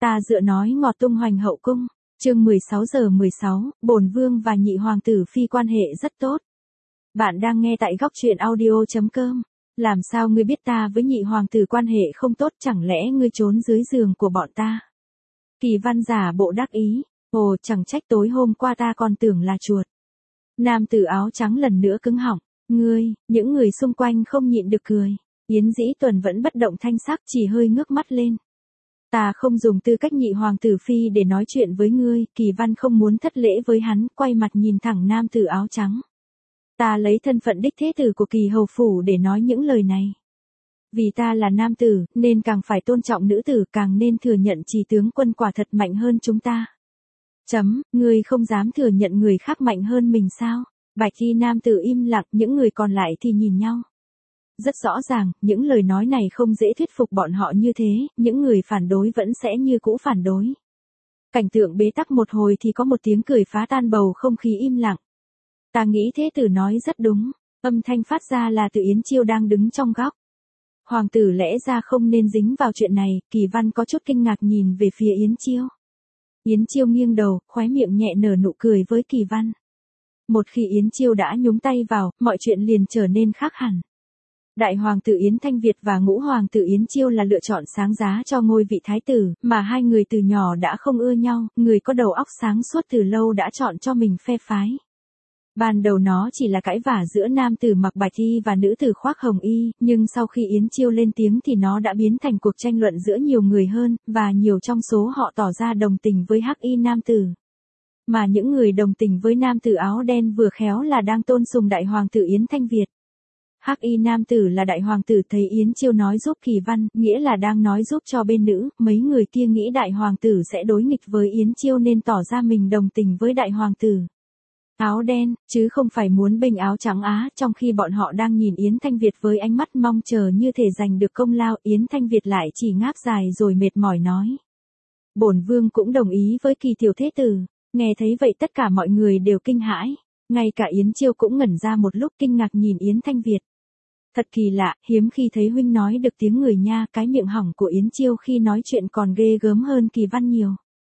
Ta dựa nói ngọt tung hoành hậu cung. Chương 16:16, Bổn Vương và nhị hoàng tử phi quan hệ rất tốt. Bạn đang nghe tại góc truyện audio.com. Làm sao ngươi biết ta với nhị hoàng tử quan hệ không tốt, chẳng lẽ ngươi trốn dưới giường của bọn ta? Kỳ Văn giả bộ đắc ý, ồ chẳng trách tối hôm qua ta còn tưởng là chuột. Nam tử áo trắng lần nữa cứng họng, những người xung quanh không nhịn được cười. Yến Dĩ Tuần vẫn bất động thanh sắc, chỉ hơi ngước mắt lên. Ta không dùng tư cách nhị hoàng tử phi để nói chuyện với ngươi. Kỳ Văn không muốn thất lễ với hắn, quay mặt nhìn thẳng nam tử áo trắng. Ta lấy thân phận đích thế tử của Kỳ hầu phủ để nói những lời này. Vì ta là nam tử, nên càng phải tôn trọng nữ tử, càng nên thừa nhận Trì tướng quân quả thật mạnh hơn chúng ta. Ngươi không dám thừa nhận người khác mạnh hơn mình sao? Bạch y nam tử im lặng, những người còn lại thì nhìn nhau. Rất rõ ràng, những lời nói này không dễ thuyết phục bọn họ như thế, những người phản đối vẫn sẽ như cũ phản đối. Cảnh tượng bế tắc một hồi thì có một tiếng cười phá tan bầu không khí im lặng. Ta nghĩ thế tử nói rất đúng, âm thanh phát ra là từ Yến Chiêu đang đứng trong góc. Hoàng tử lẽ ra không nên dính vào chuyện này. Kỳ Văn có chút kinh ngạc nhìn về phía Yến Chiêu. Yến Chiêu nghiêng đầu, khóe miệng nhẹ nở nụ cười với Kỳ Văn. Một khi Yến Chiêu đã nhúng tay vào, mọi chuyện liền trở nên khác hẳn. Đại hoàng tử Yến Thanh Việt và ngũ hoàng tử Yến Chiêu là lựa chọn sáng giá cho ngôi vị thái tử, mà hai người từ nhỏ đã không ưa nhau, người có đầu óc sáng suốt từ lâu đã chọn cho mình phe phái. Ban đầu nó chỉ là cãi vã giữa nam tử mặc bạch y và nữ tử khoác hồng y, nhưng sau khi Yến Chiêu lên tiếng thì nó đã biến thành cuộc tranh luận giữa nhiều người hơn, và nhiều trong số họ tỏ ra đồng tình với hắc y nam tử. Mà những người đồng tình với nam tử áo đen vừa khéo là đang tôn sùng đại hoàng tử Yến Thanh Việt. Hắc y nam tử là đại hoàng tử thấy Yến Chiêu nói giúp Kỳ Văn, nghĩa là đang nói giúp cho bên nữ, mấy người kia nghĩ đại hoàng tử sẽ đối nghịch với Yến Chiêu nên tỏ ra mình đồng tình với đại hoàng tử áo đen, chứ không phải muốn bênh áo trắng á. Trong khi bọn họ đang nhìn Yến Thanh Việt với ánh mắt mong chờ như thể giành được công lao, Yến Thanh Việt lại chỉ ngáp dài rồi mệt mỏi nói. Bổn vương cũng đồng ý với Kỳ tiểu thế tử. Nghe thấy vậy tất cả mọi người đều kinh hãi. Ngay cả Yến Chiêu cũng ngẩn ra một lúc kinh ngạc nhìn Yến Thanh Việt. Thật kỳ lạ, hiếm khi thấy huynh nói được tiếng người nha. Cái miệng hỏng của Yến Chiêu khi nói chuyện còn ghê gớm hơn Kỳ Văn nhiều.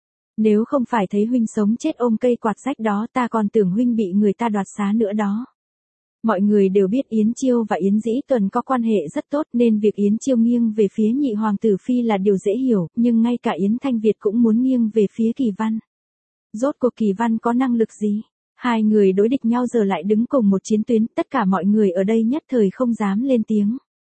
Nếu không phải thấy huynh sống chết ôm cây quạt rách đó, ta còn tưởng huynh bị người ta đoạt xá nữa đó. Mọi người đều biết Yến Chiêu và Yến Dĩ Tuần có quan hệ rất tốt, nên việc Yến Chiêu nghiêng về phía nhị hoàng tử phi là điều dễ hiểu, nhưng ngay cả Yến Thanh Việt cũng muốn nghiêng về phía Kỳ Văn. Rốt cuộc Kỳ Văn có năng lực gì? Hai người đối địch nhau giờ lại đứng cùng một chiến tuyến, tất cả mọi người ở đây nhất thời không dám lên tiếng.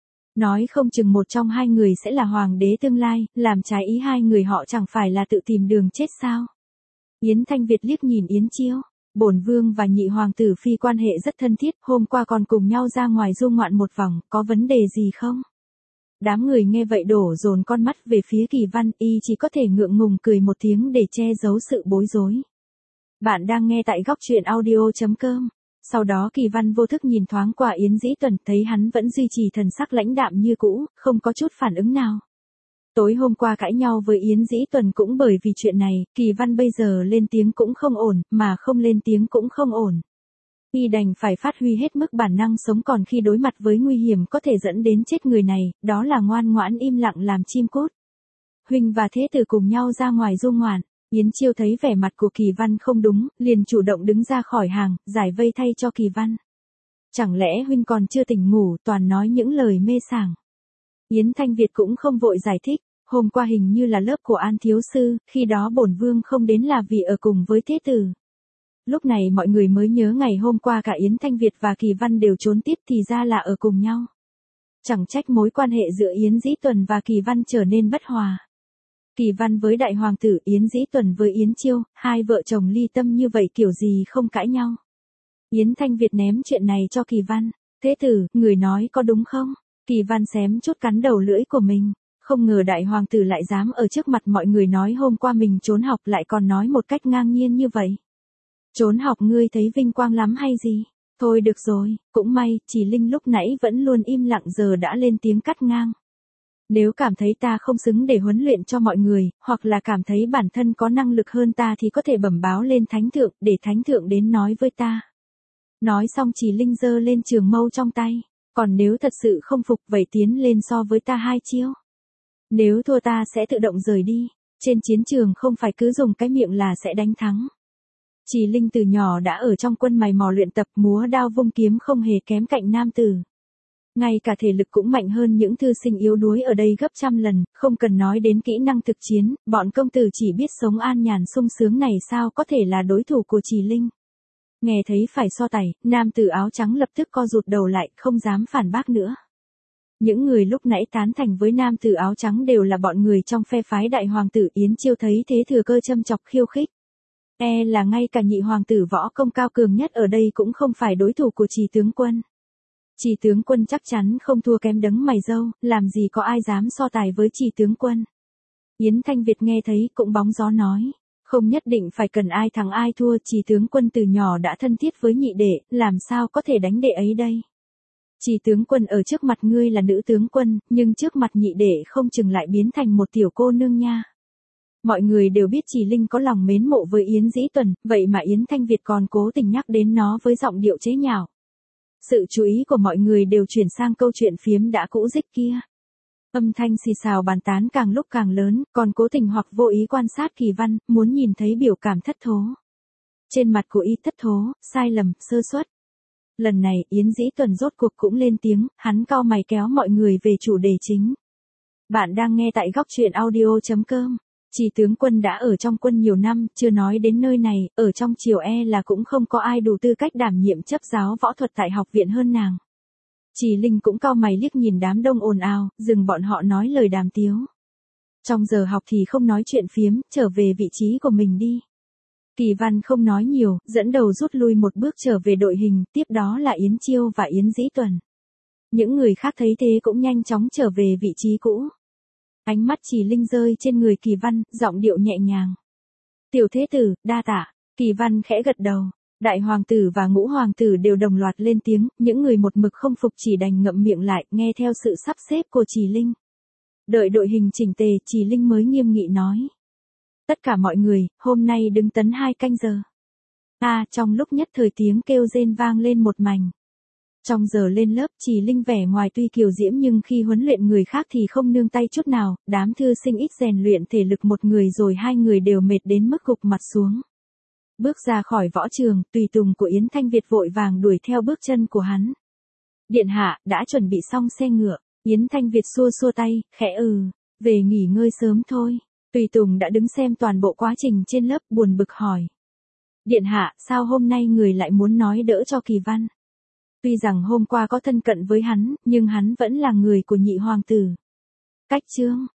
Nói không chừng một trong hai người sẽ là hoàng đế tương lai, làm trái ý hai người họ chẳng phải là tự tìm đường chết sao? Yến Thanh Việt liếc nhìn Yến Chiêu. Bổn vương và nhị hoàng tử phi quan hệ rất thân thiết, hôm qua còn cùng nhau ra ngoài du ngoạn một vòng, có vấn đề gì không? Đám người nghe vậy đổ dồn con mắt về phía Kỳ Văn, y chỉ có thể ngượng ngùng cười một tiếng để che giấu sự bối rối. Bạn đang nghe tại góc truyện audio.com. Sau đó Kỳ Văn vô thức nhìn thoáng qua Yến Dĩ Tuần, thấy hắn vẫn duy trì thần sắc lãnh đạm như cũ, không có chút phản ứng nào. Tối hôm qua cãi nhau với Yến Dĩ Tuần cũng bởi vì chuyện này, Kỳ Văn bây giờ lên tiếng cũng không ổn, mà không lên tiếng cũng không ổn. Y đành phải phát huy hết mức bản năng sống còn khi đối mặt với nguy hiểm có thể dẫn đến chết người này, đó là ngoan ngoãn im lặng làm chim cút. Huynh và thế tử cùng nhau ra ngoài du ngoạn. Yến Chiêu thấy vẻ mặt của Kỳ Văn không đúng, liền chủ động đứng ra khỏi hàng, giải vây thay cho Kỳ Văn. Chẳng lẽ huynh còn chưa tỉnh ngủ, toàn nói những lời mê sảng. Yến Thanh Việt cũng không vội giải thích, hôm qua hình như là lớp của An thiếu sư, khi đó bổn vương không đến là vì ở cùng với thế tử. Lúc này mọi người mới nhớ ngày hôm qua cả Yến Thanh Việt và Kỳ Văn đều trốn tiếp thì ra là ở cùng nhau. Chẳng trách mối quan hệ giữa Yến Dĩ Tuần và Kỳ Văn trở nên bất hòa. Kỳ Văn với đại hoàng tử, Yến Dĩ Tuần với Yến Chiêu, hai vợ chồng ly tâm như vậy kiểu gì không cãi nhau. Yến Thanh Việt ném chuyện này cho Kỳ Văn. Thế tử, người nói có đúng không? Kỳ Văn xém chút cắn đầu lưỡi của mình. Không ngờ đại hoàng tử lại dám ở trước mặt mọi người nói hôm qua mình trốn học, lại còn nói một cách ngang nhiên như vậy. Trốn học ngươi thấy vinh quang lắm hay gì? Thôi được rồi, cũng may, Chỉ Linh lúc nãy vẫn luôn im lặng giờ đã lên tiếng cắt ngang. Nếu cảm thấy ta không xứng để huấn luyện cho mọi người, hoặc là cảm thấy bản thân có năng lực hơn ta thì có thể bẩm báo lên thánh thượng, để thánh thượng đến nói với ta. Nói xong Chỉ Linh giơ lên trường mâu trong tay. Còn nếu thật sự không phục vậy tiến lên so với ta 2 chiêu. Nếu thua ta sẽ tự động rời đi. Trên chiến trường không phải cứ dùng cái miệng là sẽ đánh thắng. Trì Linh từ nhỏ đã ở trong quân mày mò luyện tập múa đao vung kiếm không hề kém cạnh nam tử. Ngay cả thể lực cũng mạnh hơn những thư sinh yếu đuối ở đây gấp trăm lần, không cần nói đến kỹ năng thực chiến, bọn công tử chỉ biết sống an nhàn sung sướng này sao có thể là đối thủ của Trì Linh. Nghe thấy phải so tài, nam tử áo trắng lập tức co rụt đầu lại, không dám phản bác nữa. Những người lúc nãy tán thành với nam tử áo trắng đều là bọn người trong phe phái đại hoàng tử Yến Chiêu thấy thế thừa cơ châm chọc khiêu khích. Là ngay cả nhị hoàng tử võ công cao cường nhất ở đây cũng không phải đối thủ của Trì tướng quân. Trì tướng quân chắc chắn không thua kém đấng mày râu, làm gì có ai dám so tài với Trì tướng quân. Yến Thanh Việt nghe thấy cũng bóng gió nói, không nhất định phải cần ai thắng ai thua, Trì tướng quân từ nhỏ đã thân thiết với nhị đệ, làm sao có thể đánh đệ ấy đây. Trì tướng quân ở trước mặt ngươi là nữ tướng quân, nhưng trước mặt nhị đệ không chừng lại biến thành một tiểu cô nương nha. Mọi người đều biết Trì Linh có lòng mến mộ với Yến Dĩ Tuần, vậy mà Yến Thanh Việt còn cố tình nhắc đến nó với giọng điệu chế nhạo. Sự chú ý của mọi người đều chuyển sang câu chuyện phiếm đã cũ dích kia. Âm thanh xì xào bàn tán càng lúc càng lớn, còn cố tình hoặc vô ý quan sát Kỳ Văn, muốn nhìn thấy biểu cảm thất thố. Trên mặt của y thất thố, sai lầm, sơ suất. Lần này Yến Dĩ Tuần rốt cuộc cũng lên tiếng, hắn cau mày kéo mọi người về chủ đề chính. Bạn đang nghe tại góc truyện audio.com. Trì tướng quân đã ở trong quân nhiều năm, chưa nói đến nơi này, ở trong triều là cũng không có ai đủ tư cách đảm nhiệm chấp giáo võ thuật tại học viện hơn nàng. Trì Linh cũng cau mày liếc nhìn đám đông ồn ào, dừng bọn họ nói lời đàm tiếu. Trong giờ học thì không nói chuyện phiếm, trở về vị trí của mình đi. Kỳ Văn không nói nhiều, dẫn đầu rút lui một bước trở về đội hình, tiếp đó là Yến Chiêu và Yến Dĩ Tuần. Những người khác thấy thế cũng nhanh chóng trở về vị trí cũ. Ánh mắt Trì Linh rơi trên người Kỳ Văn, giọng điệu nhẹ nhàng. Tiểu thế tử, đa tạ. Kỳ Văn khẽ gật đầu. Đại hoàng tử và ngũ hoàng tử đều đồng loạt lên tiếng, những người một mực không phục chỉ đành ngậm miệng lại, nghe theo sự sắp xếp của Trì Linh. Đợi đội hình chỉnh tề, Trì Linh mới nghiêm nghị nói. Tất cả mọi người, hôm nay đứng tấn 2 canh giờ. Trong lúc nhất thời tiếng kêu rên vang lên một mảnh. Trong giờ lên lớp, Trì Linh vẻ ngoài tuy kiều diễm nhưng khi huấn luyện người khác thì không nương tay chút nào, đám thư sinh ít rèn luyện thể lực một người rồi hai người đều mệt đến mức gục mặt xuống. Bước ra khỏi võ trường, tùy tùng của Yến Thanh Việt vội vàng đuổi theo bước chân của hắn. Điện hạ, đã chuẩn bị xong xe ngựa. Yến Thanh Việt xua xua tay, khẽ về nghỉ ngơi sớm thôi. Tùy tùng đã đứng xem toàn bộ quá trình trên lớp, buồn bực hỏi. Điện hạ, sao hôm nay người lại muốn nói đỡ cho Kỳ Văn? Tuy rằng hôm qua có thân cận với hắn, nhưng hắn vẫn là người của nhị hoàng tử. Cách chương.